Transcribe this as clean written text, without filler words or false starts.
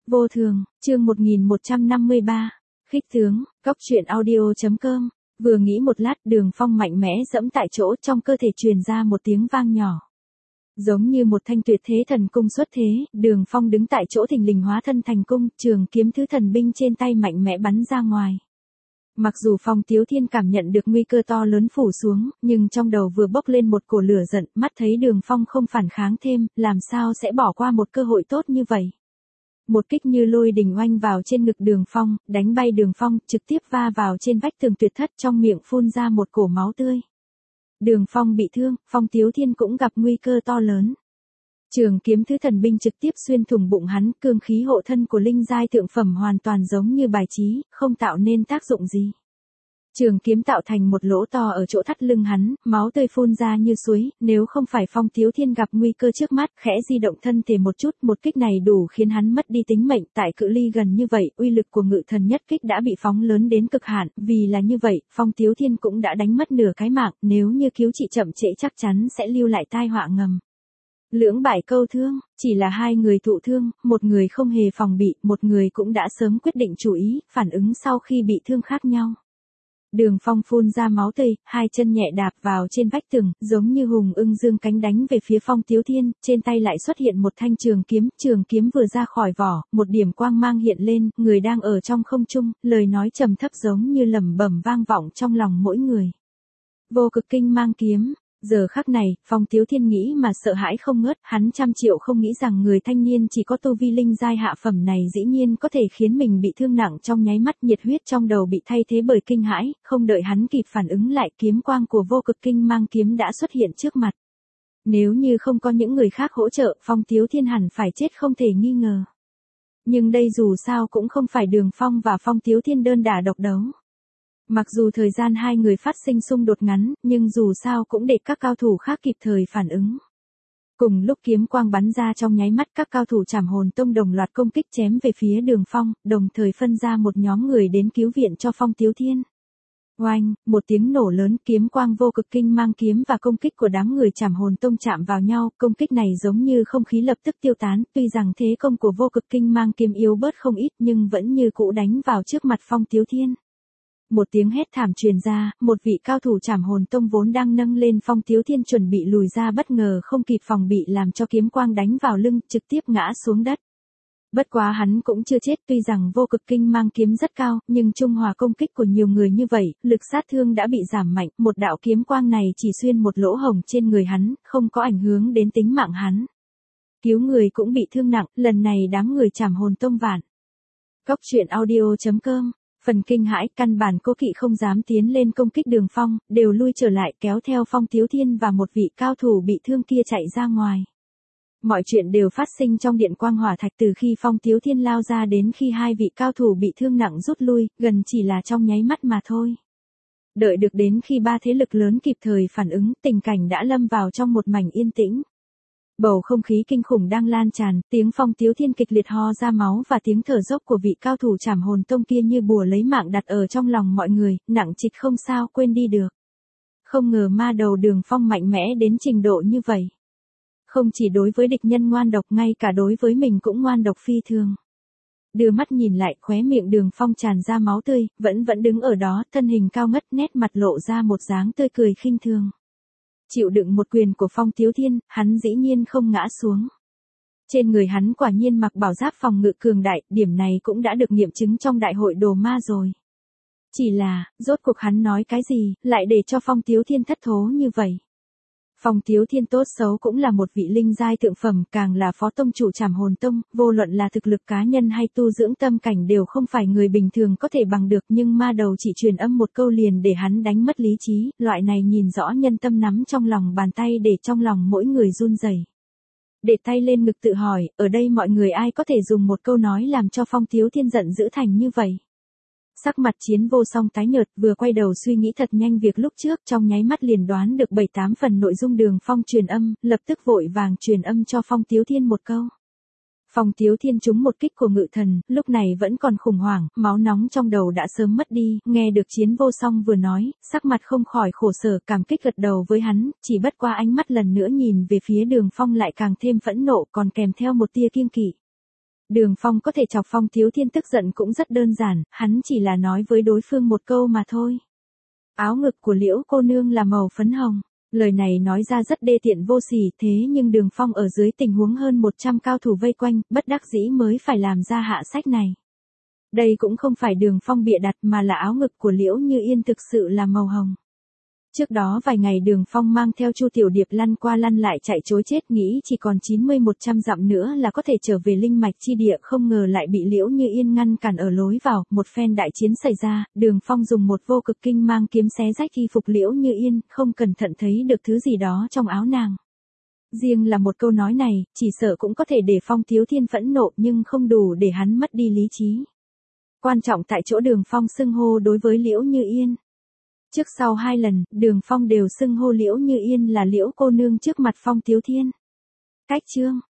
Vô thường, chương 1153. Khích tướng, cóc truyện audio.com. Vừa nghĩ một lát, Đường Phong mạnh mẽ giẫm tại chỗ, trong cơ thể truyền ra một tiếng vang nhỏ. Giống như một thanh tuyệt thế thần cung xuất thế, Đường Phong đứng tại chỗ thình lình hóa thân thành cung, trường kiếm thứ thần binh trên tay mạnh mẽ bắn ra ngoài. Mặc dù Phong Tiếu Thiên cảm nhận được nguy cơ to lớn phủ xuống, nhưng trong đầu vừa bốc lên một cổ lửa giận, mắt thấy Đường Phong không phản kháng thêm, làm sao sẽ bỏ qua một cơ hội tốt như vậy. Một kích như lôi đình oanh vào trên ngực Đường Phong, đánh bay Đường Phong, trực tiếp va vào trên vách tường tuyệt thất, trong miệng phun ra một cổ máu tươi. Đường Phong bị thương, Phong Tiếu Thiên cũng gặp nguy cơ to lớn. Trường kiếm thứ thần binh trực tiếp xuyên thủng bụng hắn, cương khí hộ thân của linh giai thượng phẩm hoàn toàn giống như bài trí, không tạo nên tác dụng gì. Trường kiếm tạo thành một lỗ to ở chỗ thắt lưng hắn, máu tươi phun ra như suối, nếu không phải Phong Tiếu Thiên gặp nguy cơ trước mắt, khẽ di động thân thể một chút, một kích này đủ khiến hắn mất đi tính mệnh. Tại cự ly gần như vậy, uy lực của ngự thần nhất kích đã bị phóng lớn đến cực hạn, vì là như vậy, Phong Tiếu Thiên cũng đã đánh mất nửa cái mạng, nếu như cứu trị chậm trễ chắc chắn sẽ lưu lại tai họa ngầm. Lưỡng bại câu thương, chỉ là hai người thụ thương, một người không hề phòng bị, một người cũng đã sớm quyết định chủ ý, phản ứng sau khi bị thương khác nhau. Đường Phong phun ra máu tươi, hai chân nhẹ đạp vào trên vách tường, giống như hùng ưng dương cánh đánh về phía Phong Tiếu Thiên, trên tay lại xuất hiện một thanh trường kiếm vừa ra khỏi vỏ, một điểm quang mang hiện lên, người đang ở trong không trung, lời nói trầm thấp giống như lẩm bẩm vang vọng trong lòng mỗi người. Vô cực kinh mang kiếm. Giờ khắc này, Phong Tiếu Thiên nghĩ mà sợ hãi không ngớt, hắn trăm triệu không nghĩ rằng người thanh niên chỉ có tu vi linh giai hạ phẩm này dĩ nhiên có thể khiến mình bị thương nặng trong nháy mắt. Nhiệt huyết trong đầu bị thay thế bởi kinh hãi, không đợi hắn kịp phản ứng lại, kiếm quang của vô cực kinh mang kiếm đã xuất hiện trước mặt. Nếu như không có những người khác hỗ trợ, Phong Tiếu Thiên hẳn phải chết không thể nghi ngờ. Nhưng đây dù sao cũng không phải Đường Phong và Phong Tiếu Thiên đơn đả độc đấu. Mặc dù thời gian hai người phát sinh xung đột ngắn, nhưng dù sao cũng để các cao thủ khác kịp thời phản ứng. Cùng lúc kiếm quang bắn ra trong nháy mắt, các cao thủ Trảm Hồn Tông đồng loạt công kích chém về phía Đường Phong, đồng thời phân ra một nhóm người đến cứu viện cho Phong Tiếu Thiên. Oanh, một tiếng nổ lớn, kiếm quang vô cực kinh mang kiếm và công kích của đám người Trảm Hồn Tông chạm vào nhau, công kích này giống như không khí lập tức tiêu tán, tuy rằng thế công của vô cực kinh mang kiếm yếu bớt không ít nhưng vẫn như cũ đánh vào trước mặt Phong Tiếu Thiên. Một tiếng hét thảm truyền ra, một vị cao thủ Trảm Hồn Tông vốn đang nâng lên Phong Tiếu Thiên chuẩn bị lùi ra bất ngờ không kịp phòng bị làm cho kiếm quang đánh vào lưng, trực tiếp ngã xuống đất. Bất quá hắn cũng chưa chết, tuy rằng vô cực kinh mang kiếm rất cao, nhưng trung hòa công kích của nhiều người như vậy, lực sát thương đã bị giảm mạnh, một đạo kiếm quang này chỉ xuyên một lỗ hổng trên người hắn, không có ảnh hưởng đến tính mạng hắn. Cứu người cũng bị thương nặng, lần này đám người Trảm Hồn Tông vạn. Cóc truyện audio.com. Phần kinh hãi, căn bản cố kỵ không dám tiến lên công kích Đường Phong, đều lui trở lại kéo theo Phong Tiếu Thiên và một vị cao thủ bị thương kia chạy ra ngoài. Mọi chuyện đều phát sinh trong điện quang hỏa thạch, từ khi Phong Tiếu Thiên lao ra đến khi hai vị cao thủ bị thương nặng rút lui, gần chỉ là trong nháy mắt mà thôi. Đợi được đến khi ba thế lực lớn kịp thời phản ứng, tình cảnh đã lâm vào trong một mảnh yên tĩnh. Bầu không khí kinh khủng đang lan tràn, tiếng Phong Tiếu Thiên kịch liệt ho ra máu và tiếng thở dốc của vị cao thủ Trảm Hồn Tông kia như bùa lấy mạng đặt ở trong lòng mọi người, nặng trịch không sao quên đi được. Không ngờ ma đầu Đường Phong mạnh mẽ đến trình độ như vậy. Không chỉ đối với địch nhân ngoan độc, ngay cả đối với mình cũng ngoan độc phi thường. Đưa mắt nhìn lại, khóe miệng Đường Phong tràn ra máu tươi, vẫn đứng ở đó, thân hình cao ngất, nét mặt lộ ra một dáng tươi cười khinh thường. Chịu đựng một quyền của Phong Tiếu Thiên, hắn dĩ nhiên không ngã xuống. Trên người hắn quả nhiên mặc bảo giáp phòng ngự cường đại, điểm này cũng đã được nghiệm chứng trong đại hội đồ ma rồi. Chỉ là, rốt cuộc hắn nói cái gì, lại để cho Phong Tiếu Thiên thất thố như vậy. Phong Tiếu Thiên tốt xấu cũng là một vị linh giai thượng phẩm, càng là phó tông chủ Trảm Hồn Tông, vô luận là thực lực cá nhân hay tu dưỡng tâm cảnh đều không phải người bình thường có thể bằng được, nhưng ma đầu chỉ truyền âm một câu liền để hắn đánh mất lý trí, loại này nhìn rõ nhân tâm nắm trong lòng bàn tay để trong lòng mỗi người run rẩy. Để tay lên ngực tự hỏi, ở đây mọi người ai có thể dùng một câu nói làm cho Phong Tiếu Thiên giận dữ thành như vậy. Sắc mặt Chiến Vô Song tái nhợt, vừa quay đầu suy nghĩ thật nhanh việc lúc trước, trong nháy mắt liền đoán được 7-8 phần nội dung Đường Phong truyền âm, lập tức vội vàng truyền âm cho Phong Tiếu Thiên một câu. Phong Tiếu Thiên trúng một kích của ngự thần, lúc này vẫn còn khủng hoảng, máu nóng trong đầu đã sớm mất đi, nghe được Chiến Vô Song vừa nói, sắc mặt không khỏi khổ sở, cảm kích gật đầu với hắn, chỉ bất qua ánh mắt lần nữa nhìn về phía Đường Phong lại càng thêm phẫn nộ, còn kèm theo một tia kiêng kỵ. Đường Phong có thể chọc Phong Thiếu Thiên tức giận cũng rất đơn giản, hắn chỉ là nói với đối phương một câu mà thôi. Áo ngực của Liễu cô nương là màu phấn hồng. Lời này nói ra rất đê tiện vô sỉ, thế nhưng Đường Phong ở dưới tình huống hơn 100 cao thủ vây quanh, bất đắc dĩ mới phải làm ra hạ sách này. Đây cũng không phải Đường Phong bịa đặt mà là áo ngực của Liễu Như Yên thực sự là màu hồng. Trước đó vài ngày Đường Phong mang theo Chu Tiểu Điệp lăn qua lăn lại chạy trối chết, nghĩ chỉ còn 90-100 dặm nữa là có thể trở về linh mạch chi địa, không ngờ lại bị Liễu Như Yên ngăn cản ở lối vào. Một phen đại chiến xảy ra, Đường Phong dùng một vô cực kinh mang kiếm xé rách y phục Liễu Như Yên, không cẩn thận thấy được thứ gì đó trong áo nàng. Riêng là một câu nói này, chỉ sợ cũng có thể để Phong Thiếu Thiên phẫn nộ, nhưng không đủ để hắn mất đi lý trí. Quan trọng tại chỗ Đường Phong xưng hô đối với Liễu Như Yên. Trước sau 2 lần, Đường Phong đều xưng hô Liễu Như Yên là Liễu cô nương trước mặt Phong Thiếu Thiên. Cách chương